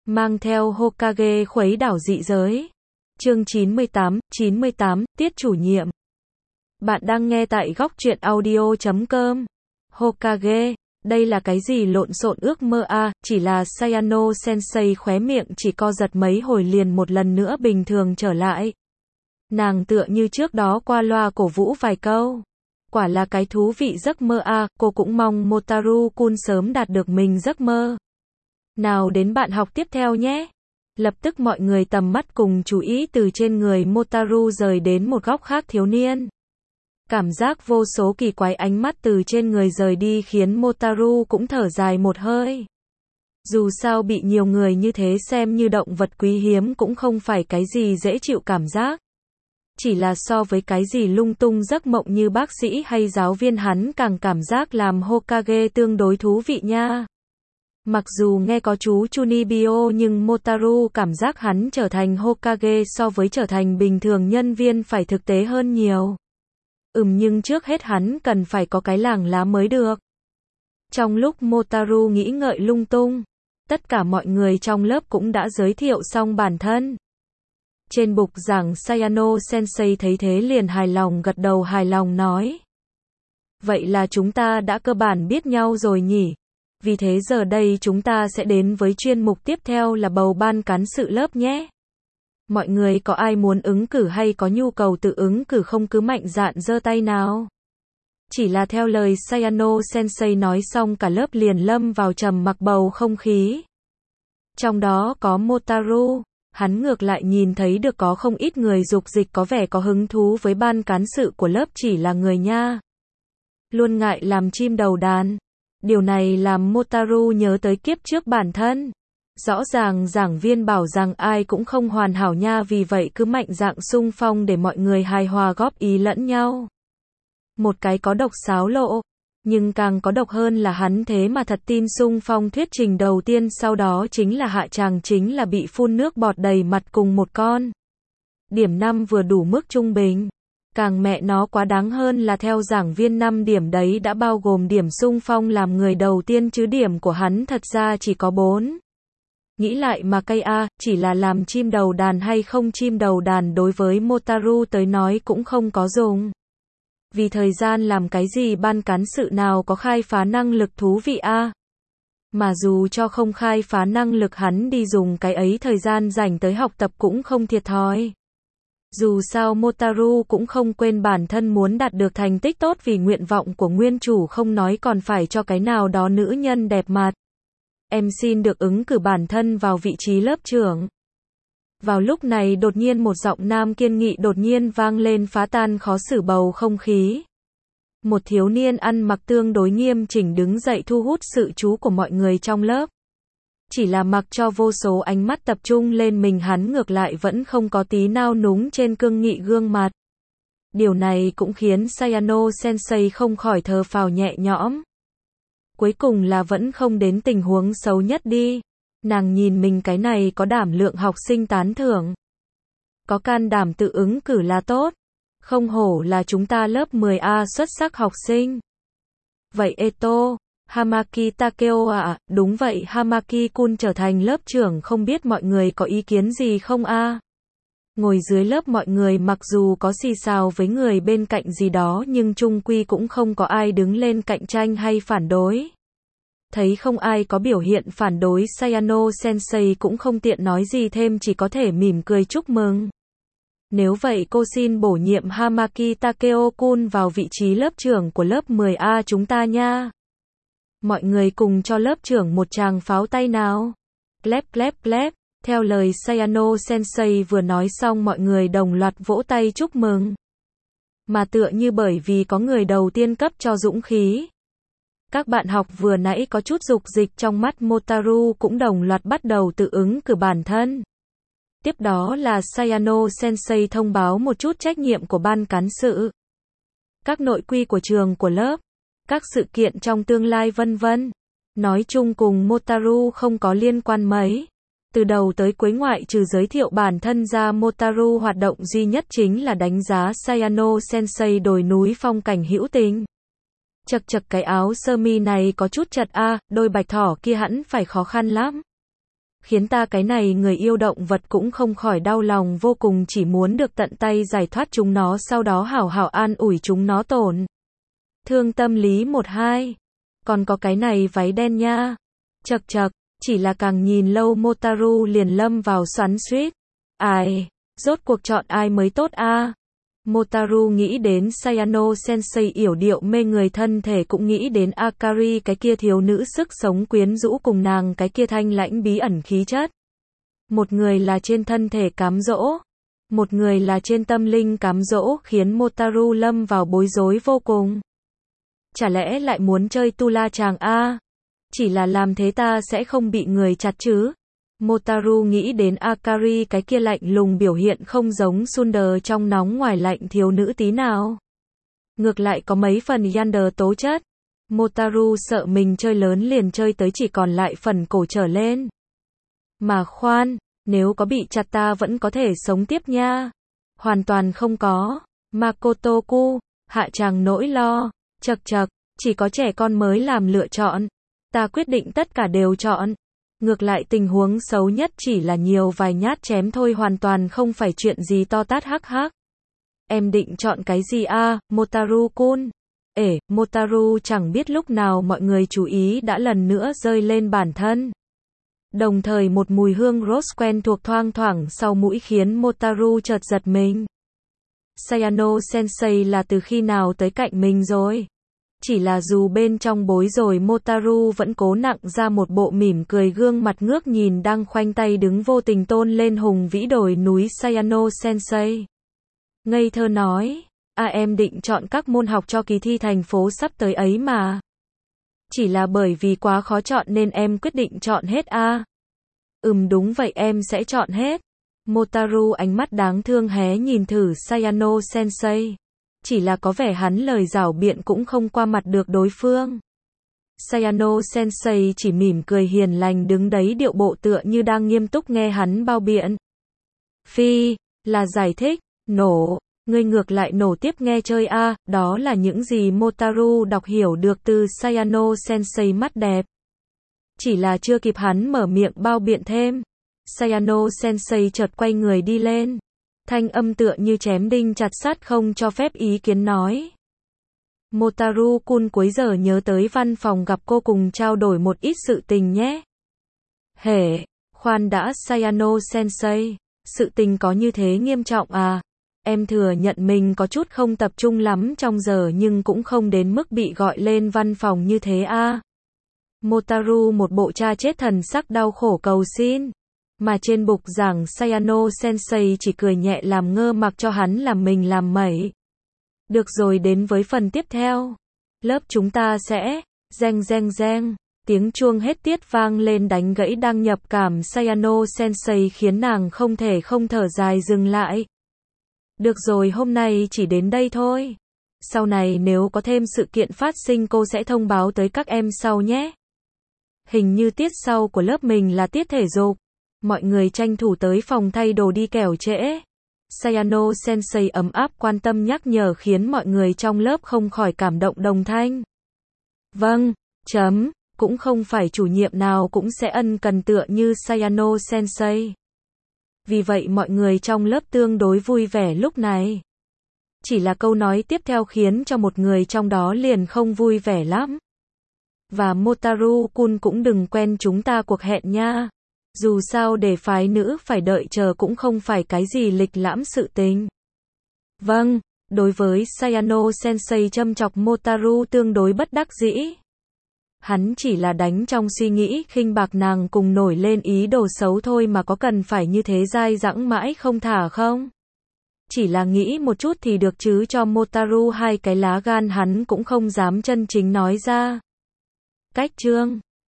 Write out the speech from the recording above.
mang theo Hokage khuấy đảo dị giới. Chương 98, Tiết chủ nhiệm. Bạn đang nghe tại góc truyện audio.com. Hokage, đây là cái gì lộn xộn ước mơ à, chỉ là Sayano Sensei khóe miệng chỉ co giật mấy hồi liền một lần nữa bình thường trở lại. Nàng tựa như trước đó qua loa cổ vũ vài câu. Quả là cái thú vị giấc mơ à, cô cũng mong Motaru-kun sớm đạt được mình giấc mơ. Nào đến bạn học tiếp theo nhé. Lập tức mọi người tầm mắt cùng chú ý từ trên người Motaru rời đến một góc khác thiếu niên. Cảm giác vô số kỳ quái ánh mắt từ trên người rời đi khiến Motaru cũng thở dài một hơi. Dù sao bị nhiều người như thế xem như động vật quý hiếm cũng không phải cái gì dễ chịu cảm giác. Chỉ là so với cái gì lung tung giấc mộng như bác sĩ hay giáo viên hắn càng cảm giác làm Hokage tương đối thú vị nha. Mặc dù nghe có chú Chunibyo nhưng Motaru cảm giác hắn trở thành Hokage so với trở thành bình thường nhân viên phải thực tế hơn nhiều. Nhưng trước hết hắn cần phải có cái làng lá mới được. Trong lúc Motaru nghĩ ngợi lung tung, tất cả mọi người trong lớp cũng đã giới thiệu xong bản thân. Trên bục giảng Sayano Sensei thấy thế liền hài lòng gật đầu hài lòng nói. Vậy là chúng ta đã cơ bản biết nhau rồi nhỉ? Vì thế giờ đây chúng ta sẽ đến với chuyên mục tiếp theo là bầu ban cán sự lớp nhé. Mọi người có ai muốn ứng cử hay có nhu cầu tự ứng cử không cứ mạnh dạn giơ tay nào. Chỉ là theo lời Sayano Sensei nói xong cả lớp liền lâm vào trầm mặc bầu không khí. Trong đó có Motaru, hắn ngược lại nhìn thấy được có không ít người dục dịch có vẻ có hứng thú với ban cán sự của lớp chỉ là người nha. Luôn ngại làm chim đầu đàn. Điều này làm Motaru nhớ tới kiếp trước bản thân. Rõ ràng giảng viên bảo rằng ai cũng không hoàn hảo nha vì vậy cứ mạnh dạn xung phong để mọi người hài hòa góp ý lẫn nhau. Một cái có độc xáo lộ, nhưng càng có độc hơn là hắn thế mà thật tin xung phong thuyết trình đầu tiên sau đó chính là hạ tràng chính là bị phun nước bọt đầy mặt cùng một con. Điểm 5 vừa đủ mức trung bình. Càng mẹ nó quá đáng hơn là theo giảng viên 5 điểm đấy đã bao gồm điểm xung phong làm người đầu tiên chứ điểm của hắn thật ra chỉ có 4. Nghĩ lại mà cay a, chỉ là làm chim đầu đàn hay không chim đầu đàn đối với Motaru tới nói cũng không có dùng. Vì thời gian làm cái gì ban cán sự nào có khai phá năng lực thú vị a. Mà dù cho không khai phá năng lực hắn đi dùng cái ấy thời gian dành tới học tập cũng không thiệt thòi. Dù sao Motaru cũng không quên bản thân muốn đạt được thành tích tốt vì nguyện vọng của nguyên chủ không nói còn phải cho cái nào đó nữ nhân đẹp mặt. Em xin được ứng cử bản thân vào vị trí lớp trưởng. Vào lúc này đột nhiên một giọng nam kiên nghị đột nhiên vang lên phá tan khó xử bầu không khí. Một thiếu niên ăn mặc tương đối nghiêm chỉnh đứng dậy thu hút sự chú của mọi người trong lớp. Chỉ là mặc cho vô số ánh mắt tập trung lên mình hắn ngược lại vẫn không có tí nao núng trên cương nghị gương mặt. Điều này cũng khiến Sayano Sensei không khỏi thở phào nhẹ nhõm. Cuối cùng là vẫn không đến tình huống xấu nhất đi. Nàng nhìn mình cái này có đảm lượng học sinh tán thưởng. Có can đảm tự ứng cử là tốt. Không hổ là chúng ta lớp 10A xuất sắc học sinh. Vậy Eto, Hamaki Takeo ạ, đúng vậy Hamaki-kun trở thành lớp trưởng không biết mọi người có ý kiến gì không a? Ngồi dưới lớp mọi người mặc dù có xì xào với người bên cạnh gì đó nhưng chung quy cũng không có ai đứng lên cạnh tranh hay phản đối. Thấy không ai có biểu hiện phản đối Sayano Sensei cũng không tiện nói gì thêm chỉ có thể mỉm cười chúc mừng. Nếu vậy cô xin bổ nhiệm Hamaki Takeo-kun vào vị trí lớp trưởng của lớp 10A chúng ta nha. Mọi người cùng cho lớp trưởng một tràng pháo tay nào. Clap clap clap. Theo lời Sayano Sensei vừa nói xong mọi người đồng loạt vỗ tay chúc mừng. Mà tựa như bởi vì có người đầu tiên cấp cho dũng khí. Các bạn học vừa nãy có chút dục dịch trong mắt Motaru cũng đồng loạt bắt đầu tự ứng cử bản thân. Tiếp đó là Sayano Sensei thông báo một chút trách nhiệm của ban cán sự. Các nội quy của trường của lớp. Các sự kiện trong tương lai vân vân. Nói chung cùng Motaru không có liên quan mấy. Từ đầu tới cuối ngoại trừ giới thiệu bản thân ra Motaru hoạt động duy nhất chính là đánh giá Sayano Sensei đồi núi phong cảnh hữu tình. Chật chật cái áo sơ mi này có chút chật a, đôi bạch thỏ kia hẳn phải khó khăn lắm. khiến ta cái này người yêu động vật cũng không khỏi đau lòng vô cùng, chỉ muốn được tận tay giải thoát chúng nó, sau đó hảo hảo an ủi chúng nó tổn thương tâm lý 1-2. Còn có cái này váy đen nha. Chậc chậc, chỉ là càng nhìn lâu Motaru liền lâm vào xoắn xuýt. Ai, rốt cuộc chọn ai mới tốt a? Motaru nghĩ đến Sayano Sensei yểu điệu mê người thân thể, cũng nghĩ đến Akari cái kia thiếu nữ sức sống quyến rũ cùng nàng cái kia thanh lãnh bí ẩn khí chất. Một người là trên thân thể cám dỗ, một người là trên tâm linh cám dỗ, khiến Motaru lâm vào bối rối vô cùng. Chả lẽ lại muốn chơi tu la chàng a? Chỉ là làm thế ta sẽ không bị người chặt chứ? Motaru nghĩ đến Akari cái kia lạnh lùng biểu hiện không giống Sunder trong nóng ngoài lạnh thiếu nữ tí nào. Ngược lại có mấy phần Yander tố chất. Motaru sợ mình chơi lớn liền chơi tới chỉ còn lại phần cổ trở lên. Mà khoan, nếu có bị chặt ta vẫn có thể sống tiếp nha. Hoàn toàn không có. Makotoku, hạ chàng nỗi lo. Chậc chậc, chỉ có trẻ con mới làm lựa chọn. Ta quyết định tất cả đều chọn. Ngược lại tình huống xấu nhất chỉ là nhiều vài nhát chém thôi, hoàn toàn không phải chuyện gì to tát hắc hắc. Em định chọn cái gì a, Motaru-kun? Motaru chẳng biết lúc nào mọi người chú ý đã lần nữa rơi lên bản thân. Đồng thời một mùi hương rose quen thuộc thoang thoảng sau mũi khiến Motaru chợt giật mình. Sayano Sensei là từ khi nào tới cạnh mình rồi? Chỉ là dù bên trong bối rồi, Motaru vẫn cố nặng ra một bộ mỉm cười, gương mặt ngước nhìn đang khoanh tay đứng vô tình tôn lên hùng vĩ đồi núi Sayano Sensei. Ngây thơ nói, em định chọn các môn học cho kỳ thi thành phố sắp tới ấy mà. Chỉ là bởi vì quá khó chọn nên em quyết định chọn hết a. Đúng vậy, em sẽ chọn hết. Motaru ánh mắt đáng thương hé nhìn thử Sayano Sensei. Chỉ là có vẻ hắn lời giảo biện cũng không qua mặt được đối phương. Sayano Sensei chỉ mỉm cười hiền lành đứng đấy, điệu bộ tựa như đang nghiêm túc nghe hắn bao biện. Phi, là giải thích, nổ, ngươi ngược lại nổ tiếp nghe chơi a, đó là những gì Motaru đọc hiểu được từ Sayano Sensei mắt đẹp. Chỉ là chưa kịp hắn mở miệng bao biện thêm, Sayano Sensei chợt quay người đi lên. Thanh âm tựa như chém đinh chặt sắt không cho phép ý kiến nói. Motaru-kun cuối giờ nhớ tới văn phòng gặp cô cùng trao đổi một ít sự tình nhé. Khoan đã Sayano Sensei, sự tình có như thế nghiêm trọng à? Em thừa nhận mình có chút không tập trung lắm trong giờ nhưng cũng không đến mức bị gọi lên văn phòng như thế a. Motaru một bộ cha chết thần sắc đau khổ cầu xin. Mà trên bục giảng Sayano Sensei chỉ cười nhẹ làm ngơ mặc cho hắn làm mình làm mẩy. Được rồi, đến với phần tiếp theo. Lớp chúng ta sẽ, reng reng reng, tiếng chuông hết tiết vang lên đánh gãy đang nhập cảm Sayano Sensei, khiến nàng không thể không thở dài dừng lại. Được rồi, hôm nay chỉ đến đây thôi. Sau này nếu có thêm sự kiện phát sinh cô sẽ thông báo tới các em sau nhé. Hình như tiết sau của lớp mình là tiết thể dục. Mọi người tranh thủ tới phòng thay đồ đi kẻo trễ. Sayano Sensei ấm áp quan tâm nhắc nhở khiến mọi người trong lớp không khỏi cảm động đồng thanh. Vâng, cũng không phải chủ nhiệm nào cũng sẽ ân cần tựa như Sayano Sensei. Vì vậy mọi người trong lớp tương đối vui vẻ lúc này. Chỉ là câu nói tiếp theo khiến cho một người trong đó liền không vui vẻ lắm. Và Motaru-kun cũng đừng quen chúng ta cuộc hẹn nha. Dù sao để phái nữ phải đợi chờ cũng không phải cái gì lịch lãm sự tình. Vâng, đối với Sayano Sensei châm chọc Motaru tương đối bất đắc dĩ. Hắn chỉ là đánh trong suy nghĩ khinh bạc nàng cùng nổi lên ý đồ xấu thôi mà có cần phải như thế dai dẳng mãi không thả không? Chỉ là nghĩ một chút thì được chứ, cho Motaru hai cái lá gan hắn cũng không dám chân chính nói ra. Cách chương